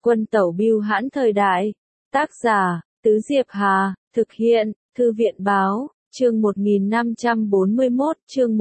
Quân tẩu bưu hãn thời đại. Tác giả, Tứ Diệp Hà, thực hiện, Thư viện báo, chương 1541, chương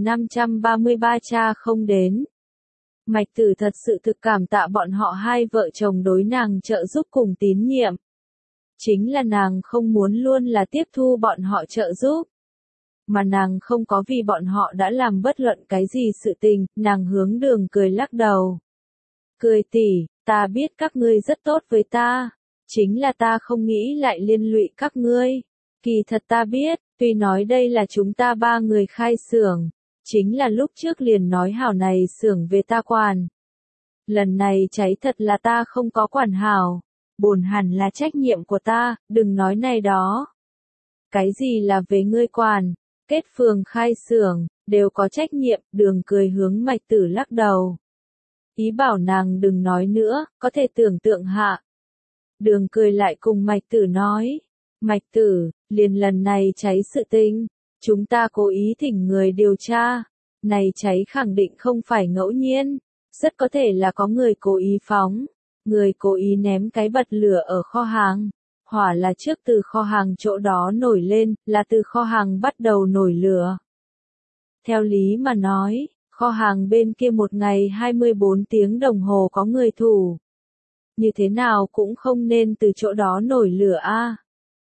1533 cha không đến. Mạch Tử thật sự thực cảm tạ bọn họ hai vợ chồng đối nàng trợ giúp cùng tín nhiệm. Chính là nàng không muốn luôn là tiếp thu bọn họ trợ giúp. Mà nàng không có vì bọn họ đã làm bất luận cái gì sự tình, nàng hướng Đường Cười lắc đầu. Cười tỷ, ta biết các ngươi rất tốt với ta. Chính là ta không nghĩ lại liên lụy các ngươi. Kỳ thật ta biết, tuy nói đây là chúng ta ba người khai xưởng, chính là lúc trước liền nói hảo này xưởng về ta quản. Lần này cháy thật là ta không có quản hảo, bổn hẳn là trách nhiệm của ta, đừng nói này đó. Cái gì là về ngươi quản, kết phường khai xưởng, đều có trách nhiệm, Đường Cười hướng Mạch Tử lắc đầu. Ý bảo nàng đừng nói nữa, có thể tưởng tượng hạ. Đường Cười lại cùng Mạch Tử nói, Mạch Tử, liền lần này cháy sự tình, chúng ta cố ý thỉnh người điều tra, này cháy khẳng định không phải ngẫu nhiên, rất có thể là có người cố ý phóng, người cố ý ném cái bật lửa ở kho hàng, hỏa là trước từ kho hàng chỗ đó nổi lên, là từ kho hàng bắt đầu nổi lửa. Theo lý mà nói, kho hàng bên kia một ngày 24 tiếng đồng hồ có người thủ. Như thế nào cũng không nên từ chỗ đó nổi lửa a.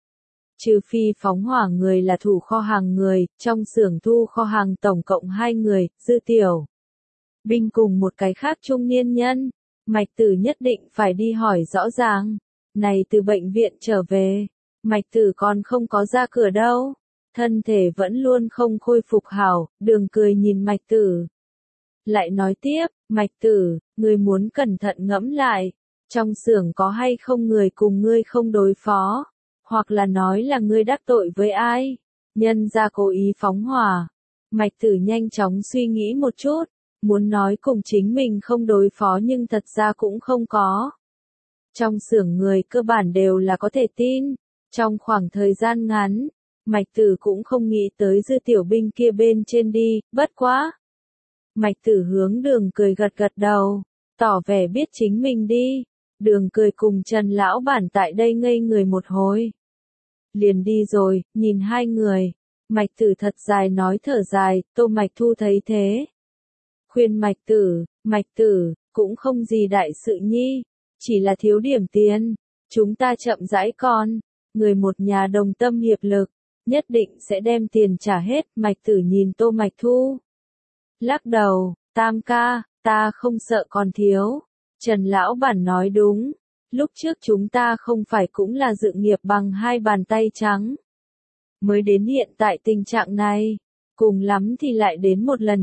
Trừ phi phóng hỏa người là thủ kho hàng người, trong xưởng thu kho hàng tổng cộng 2 người, Dư Tiểu Binh cùng một cái khác trung niên nhân. Mạch Tử nhất định phải đi hỏi rõ ràng. Này từ bệnh viện trở về, Mạch Tử còn không có ra cửa đâu. Thân thể vẫn luôn không khôi phục hảo, Đường Cười nhìn Mạch Tử. Lại nói tiếp, Mạch Tử, ngươi muốn cẩn thận ngẫm lại. Trong xưởng có hay không người cùng ngươi không đối phó, hoặc là nói là ngươi đắc tội với ai, nhân ra cố ý phóng hỏa. Mạch Tử nhanh chóng suy nghĩ một chút, muốn nói cùng chính mình không đối phó nhưng thật ra cũng không có. Trong xưởng người cơ bản đều là có thể tin, trong khoảng thời gian ngắn, Mạch Tử cũng không nghĩ tới Dư Tiểu Binh kia bên trên đi, bất quá. Mạch Tử hướng Đường Cười gật gật đầu, tỏ vẻ biết chính mình đi. Đường Cười cùng Trần lão bản tại đây ngây người một hồi. Liền đi rồi, nhìn hai người. Mạch Tử thật dài nói thở dài, Tô Mạch Thu thấy thế. Khuyên Mạch Tử, cũng không gì đại sự nhi. Chỉ là thiếu điểm tiền. Chúng ta chậm rãi con. Người một nhà đồng tâm hiệp lực. Nhất định sẽ đem tiền trả hết. Mạch Tử nhìn Tô Mạch Thu. Lắc đầu, Tam ca, ta không sợ còn thiếu. Trần lão bản nói đúng, lúc trước chúng ta không phải cũng là dự nghiệp bằng hai bàn tay trắng. Mới đến hiện tại tình trạng này, cùng lắm thì lại đến một lần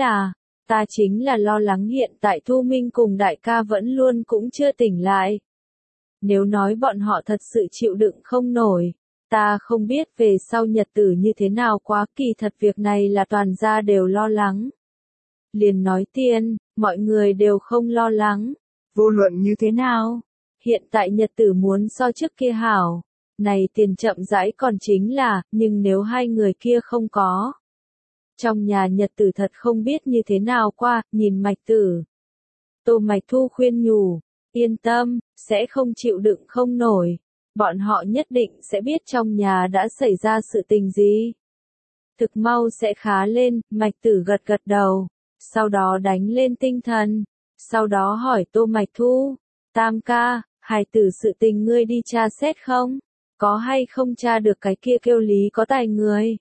ta chính là lo lắng hiện tại Thu Minh cùng đại ca vẫn luôn cũng chưa tỉnh lại. Nếu nói bọn họ thật sự chịu đựng không nổi, ta không biết về sau nhật tử như thế nào quá, kỳ thật việc này là toàn gia đều lo lắng. Liền nói tiền, mọi người đều không lo lắng. Vô luận như thế nào? Hiện tại nhật tử muốn so trước kia hảo. Này tiền chậm rãi còn chính là, nhưng nếu hai người kia không có. Trong nhà nhật tử thật không biết như thế nào qua, nhìn Mạch Tử. Tô Mạch Thu khuyên nhủ, yên tâm, sẽ không chịu đựng không nổi. Bọn họ nhất định sẽ biết trong nhà đã xảy ra sự tình gì. Thực mau sẽ khá lên, Mạch Tử gật gật đầu. Sau đó đánh lên tinh thần. Sau đó hỏi Tô Mạch Thu, Tam ca, hài tử sự tình ngươi đi tra xét không? Có hay không tra được cái kia kêu Lý có tài người?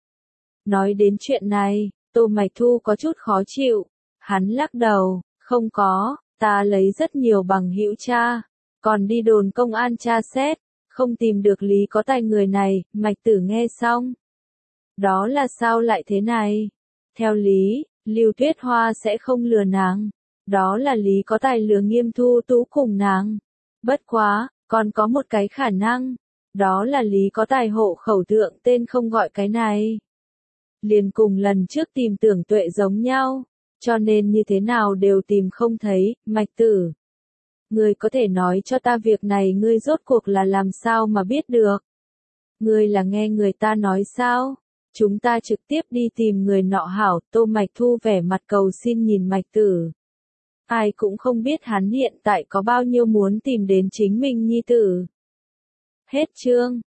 Nói đến chuyện này, Tô Mạch Thu có chút khó chịu. Hắn lắc đầu, không có, ta lấy rất nhiều bằng hữu tra, còn đi đồn công an tra xét, không tìm được Lý có tài người này. Mạch Tử nghe xong. Đó là sao lại thế này? Theo lý, Lưu Tuyết Hoa sẽ không lừa nàng. Đó là Lý có tài lừa Nghiêm Thu Tú cùng nàng. Bất quá, còn có một cái khả năng. Đó là Lý có tài hộ khẩu thượng tên không gọi cái này. Liền cùng lần trước tìm Tưởng Tuệ giống nhau. Cho nên như thế nào đều tìm không thấy. Mạch Tử, ngươi có thể nói cho ta việc này ngươi rốt cuộc là làm sao mà biết được? Ngươi là nghe người ta nói sao? Chúng ta trực tiếp đi tìm người nọ hảo. Tô Mạch Thu vẻ mặt cầu xin nhìn Mạch Tử. Ai cũng không biết hắn hiện tại có bao nhiêu muốn tìm đến chính mình nhi tử. Hết chương.